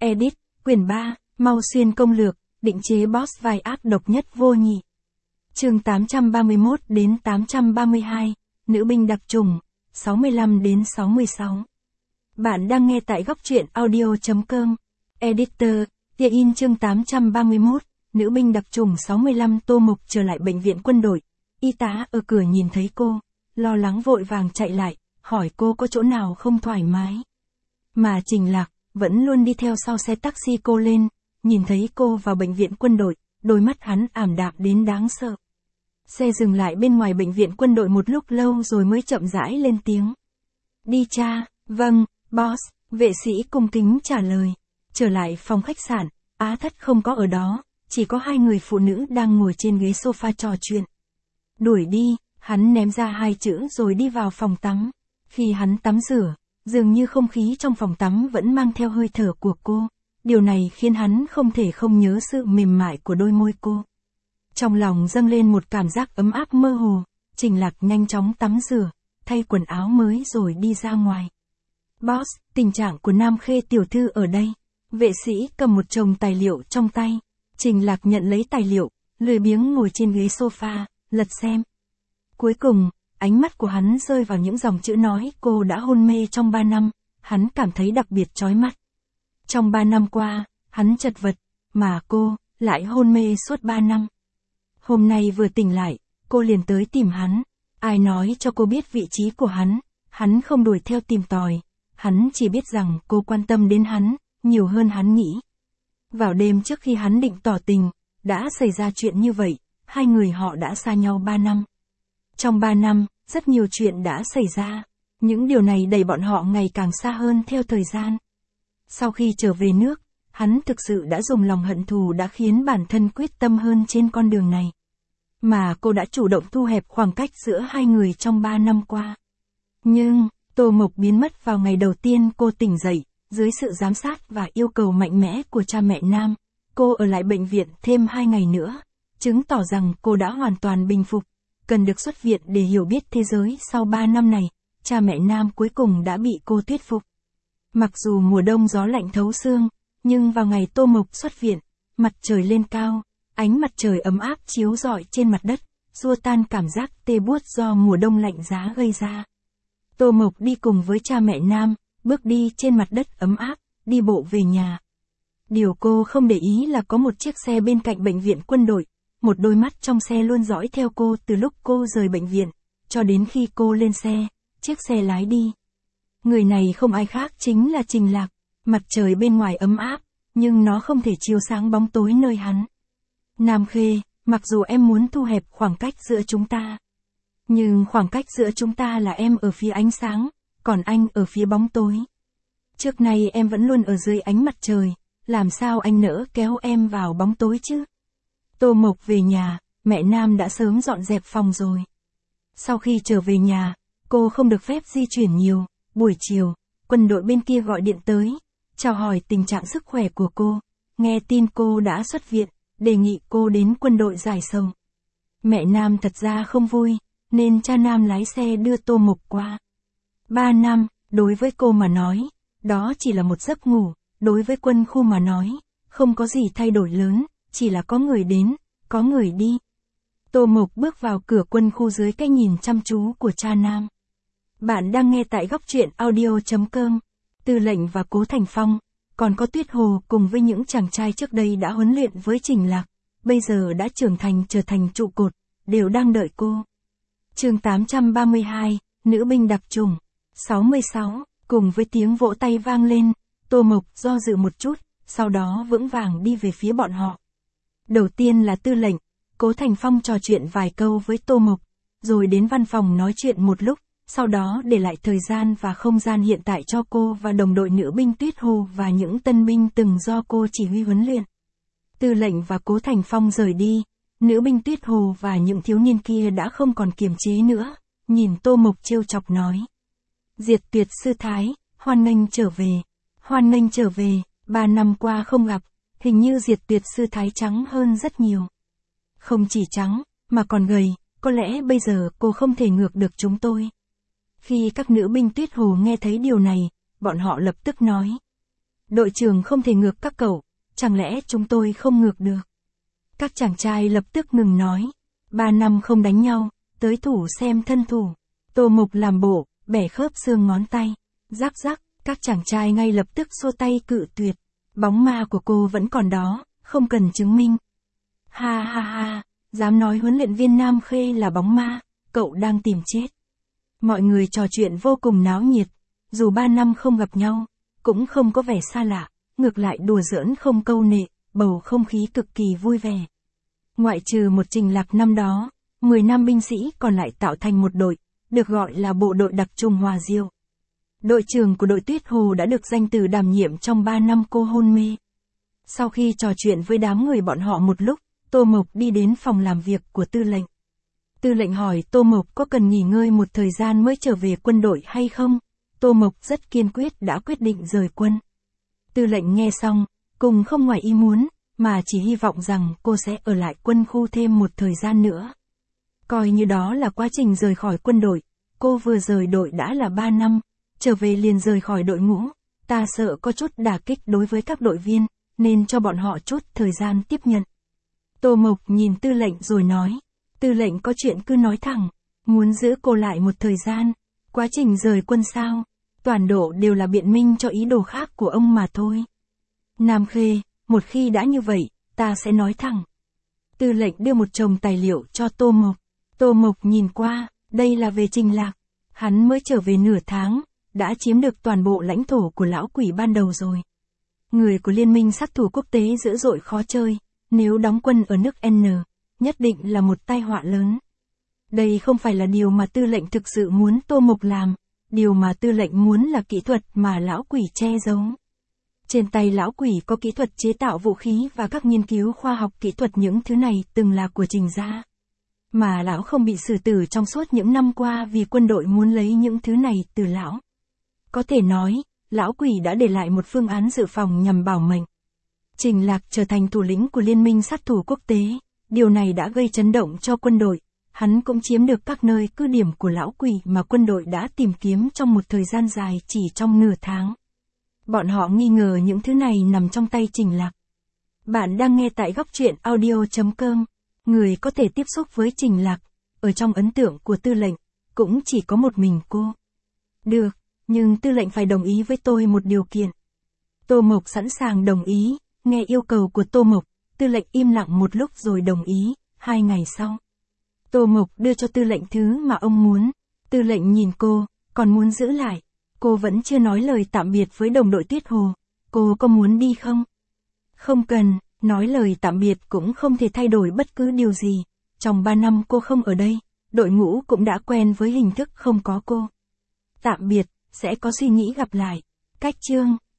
Edit, quyển 3, Mau Xuyên công lược, định chế boss vai ác độc nhất vô nhị. Chương 831 đến 832, nữ binh đặc trùng, 65 đến 66. Bạn đang nghe tại góc truyện audio.com. Editor, tia in chương 831, nữ binh đặc trùng 65. Tô Mục trở lại bệnh viện quân đội. Y tá ở cửa nhìn thấy cô, lo lắng vội vàng chạy lại, hỏi cô có chỗ nào không thoải mái. Mà Trình Lạc vẫn luôn đi theo sau xe taxi cô lên, nhìn thấy cô vào bệnh viện quân đội, đôi mắt hắn ảm đạm đến đáng sợ. Xe dừng lại bên ngoài bệnh viện quân đội một lúc lâu rồi mới chậm rãi lên tiếng. Đi cha, vâng, boss, vệ sĩ cung kính trả lời. Trở lại phòng khách sạn, Á Thất không có ở đó, chỉ có hai người phụ nữ đang ngồi trên ghế sofa trò chuyện. Đuổi đi, hắn ném ra hai chữ rồi đi vào phòng tắm. Khi hắn tắm rửa, dường như không khí trong phòng tắm vẫn mang theo hơi thở của cô. Điều này khiến hắn không thể không nhớ sự mềm mại của đôi môi cô. Trong lòng dâng lên một cảm giác ấm áp mơ hồ, Trình Lạc nhanh chóng tắm rửa, thay quần áo mới rồi đi ra ngoài. Boss, tình trạng của Nam Khê tiểu thư ở đây. Vệ sĩ cầm một chồng tài liệu trong tay. Trình Lạc nhận lấy tài liệu, lười biếng ngồi trên ghế sofa, lật xem. Cuối cùng, ánh mắt của hắn rơi vào những dòng chữ nói cô đã hôn mê trong 3 năm, hắn cảm thấy đặc biệt chói mắt. Trong 3 năm qua, hắn chật vật, mà cô lại hôn mê suốt 3 năm. Hôm nay vừa tỉnh lại, cô liền tới tìm hắn. Ai nói cho cô biết vị trí của hắn không đuổi theo tìm tòi. Hắn chỉ biết rằng cô quan tâm đến hắn, nhiều hơn hắn nghĩ. Vào đêm trước khi hắn định tỏ tình, đã xảy ra chuyện như vậy, hai người họ đã xa nhau 3 năm. Trong 3 năm, rất nhiều chuyện đã xảy ra. Những điều này đẩy bọn họ ngày càng xa hơn theo thời gian. Sau khi trở về nước, hắn thực sự đã dùng lòng hận thù đã khiến bản thân quyết tâm hơn trên con đường này. Mà cô đã chủ động thu hẹp khoảng cách giữa hai người trong 3 năm qua. Nhưng, Tô Mộc biến mất vào ngày đầu tiên cô tỉnh dậy, dưới sự giám sát và yêu cầu mạnh mẽ của cha mẹ Nam. Cô ở lại bệnh viện thêm 2 ngày nữa, chứng tỏ rằng cô đã hoàn toàn bình phục, cần được xuất viện để hiểu biết thế giới sau 3 năm này. Cha mẹ Nam cuối cùng đã bị cô thuyết phục. Mặc dù mùa đông gió lạnh thấu xương, nhưng vào ngày Tô Mộc xuất viện, mặt trời lên cao, ánh mặt trời ấm áp chiếu rọi trên mặt đất, xua tan cảm giác tê buốt do mùa đông lạnh giá gây ra. Tô Mộc đi cùng với cha mẹ Nam, bước đi trên mặt đất ấm áp, đi bộ về nhà. Điều cô không để ý là có một chiếc xe bên cạnh bệnh viện quân đội, một đôi mắt trong xe luôn dõi theo cô từ lúc cô rời bệnh viện, cho đến khi cô lên xe, chiếc xe lái đi. Người này không ai khác chính là Trình Lạc. Mặt trời bên ngoài ấm áp, nhưng nó không thể chiếu sáng bóng tối nơi hắn. Nam Khê, mặc dù em muốn thu hẹp khoảng cách giữa chúng ta, nhưng khoảng cách giữa chúng ta là em ở phía ánh sáng, còn anh ở phía bóng tối. Trước nay em vẫn luôn ở dưới ánh mặt trời, làm sao anh nỡ kéo em vào bóng tối chứ? Tô Mộc về nhà, mẹ Nam đã sớm dọn dẹp phòng rồi. Sau khi trở về nhà, cô không được phép di chuyển nhiều. Buổi chiều, quân đội bên kia gọi điện tới, chào hỏi tình trạng sức khỏe của cô, nghe tin cô đã xuất viện, đề nghị cô đến quân đội giải sầu. Mẹ Nam thật ra không vui, nên cha Nam lái xe đưa Tô Mộc qua. 3 năm, đối với cô mà nói, đó chỉ là một giấc ngủ, đối với quân khu mà nói, không có gì thay đổi lớn, chỉ là có người đến, có người đi. Tô Mộc bước vào cửa quân khu dưới cái nhìn chăm chú của cha Nam. Bạn đang nghe tại góc truyện audio.com. Tư lệnh và Cố Thành Phong, còn có Tuyết Hồ cùng với những chàng trai trước đây đã huấn luyện với Trình Lạc, bây giờ đã trưởng thành trở thành trụ cột, đều đang đợi cô. Chương 832, nữ binh đặc trùng, 66, cùng với tiếng vỗ tay vang lên, Tô Mộc do dự một chút, sau đó vững vàng đi về phía bọn họ. Đầu tiên là Tư lệnh, Cố Thành Phong trò chuyện vài câu với Tô Mộc, rồi đến văn phòng nói chuyện một lúc. Sau đó để lại thời gian và không gian hiện tại cho cô và đồng đội nữ binh Tuyết Hồ và những tân binh từng do cô chỉ huy huấn luyện. Tư lệnh và Cố Thành Phong rời đi, nữ binh Tuyết Hồ và những thiếu niên kia đã không còn kiềm chế nữa, nhìn Tô Mộc trêu chọc nói. Diệt Tuyệt sư thái, hoan nghênh trở về. Hoan nghênh trở về, 3 năm qua không gặp, hình như Diệt Tuyệt sư thái trắng hơn rất nhiều. Không chỉ trắng, mà còn gầy, có lẽ bây giờ cô không thể ngược được chúng tôi. Khi các nữ binh Tuyết Hồ nghe thấy điều này, bọn họ lập tức nói. Đội trưởng không thể ngược các cậu, chẳng lẽ chúng tôi không ngược được? Các chàng trai lập tức ngừng nói. 3 năm không đánh nhau, tới thủ xem thân thủ. Tô Mục làm bộ, bẻ khớp xương ngón tay. Rắc rắc, các chàng trai ngay lập tức xua tay cự tuyệt. Bóng ma của cô vẫn còn đó, không cần chứng minh. Ha ha ha, dám nói huấn luyện viên Nam Khê là bóng ma, cậu đang tìm chết. Mọi người trò chuyện vô cùng náo nhiệt, dù 3 năm không gặp nhau, cũng không có vẻ xa lạ, ngược lại đùa giỡn không câu nệ, bầu không khí cực kỳ vui vẻ. Ngoại trừ một Trình Lạc năm đó, 10 nam binh sĩ còn lại tạo thành một đội, được gọi là bộ đội đặc trùng Hòa Diêu. Đội trưởng của đội Tuyết Hồ đã được danh từ đảm nhiệm trong 3 năm cô hôn mê. Sau khi trò chuyện với đám người bọn họ một lúc, Tô Mộc đi đến phòng làm việc của tư lệnh. Tư lệnh hỏi Tô Mộc có cần nghỉ ngơi một thời gian mới trở về quân đội hay không? Tô Mộc rất kiên quyết đã quyết định rời quân. Tư lệnh nghe xong, cùng không ngoài ý muốn, mà chỉ hy vọng rằng cô sẽ ở lại quân khu thêm một thời gian nữa. Coi như đó là quá trình rời khỏi quân đội, cô vừa rời đội đã là 3 năm, trở về liền rời khỏi đội ngũ, ta sợ có chút đả kích đối với các đội viên, nên cho bọn họ chút thời gian tiếp nhận. Tô Mộc nhìn tư lệnh rồi nói, tư lệnh có chuyện cứ nói thẳng, muốn giữ cô lại một thời gian, quá trình rời quân sao, toàn độ đều là biện minh cho ý đồ khác của ông mà thôi. Nam Khê, một khi đã như vậy, ta sẽ nói thẳng. Tư lệnh đưa một chồng tài liệu cho Tô Mộc. Tô Mộc nhìn qua, đây là về Trình Lạc. Hắn mới trở về nửa tháng, đã chiếm được toàn bộ lãnh thổ của lão quỷ ban đầu rồi. Người của liên minh sát thủ quốc tế dữ dội khó chơi, nếu đóng quân ở nước N, nhất định là một tai họa lớn. Đây không phải là điều mà tư lệnh thực sự muốn Tô Mộc làm, điều mà tư lệnh muốn là kỹ thuật mà lão quỷ che giấu. Trên tay lão quỷ có kỹ thuật chế tạo vũ khí và các nghiên cứu khoa học kỹ thuật, những thứ này từng là của Trình gia. Mà lão không bị xử tử trong suốt những năm qua vì quân đội muốn lấy những thứ này từ lão. Có thể nói, lão quỷ đã để lại một phương án dự phòng nhằm bảo mệnh. Trình Lạc trở thành thủ lĩnh của liên minh sát thủ quốc tế, điều này đã gây chấn động cho quân đội. Hắn cũng chiếm được các nơi cứ điểm của lão quỷ mà quân đội đã tìm kiếm trong một thời gian dài chỉ trong nửa tháng. Bọn họ nghi ngờ những thứ này nằm trong tay Trình Lạc. Bạn đang nghe tại góc truyện audio.com. Người có thể tiếp xúc với Trình Lạc, ở trong ấn tượng của tư lệnh, cũng chỉ có một mình cô. Được, nhưng tư lệnh phải đồng ý với tôi một điều kiện. Tô Mộc sẵn sàng đồng ý, nghe yêu cầu của Tô Mộc, tư lệnh im lặng một lúc rồi đồng ý. 2 ngày sau, Tô Mộc đưa cho tư lệnh thứ mà ông muốn. Tư lệnh nhìn cô, còn muốn giữ lại. Cô vẫn chưa nói lời tạm biệt với đồng đội Tuyết Hồ. Cô có muốn đi không? Không cần, nói lời tạm biệt cũng không thể thay đổi bất cứ điều gì. Trong 3 năm cô không ở đây, đội ngũ cũng đã quen với hình thức không có cô. Tạm biệt, sẽ có suy nghĩ gặp lại. Cách chương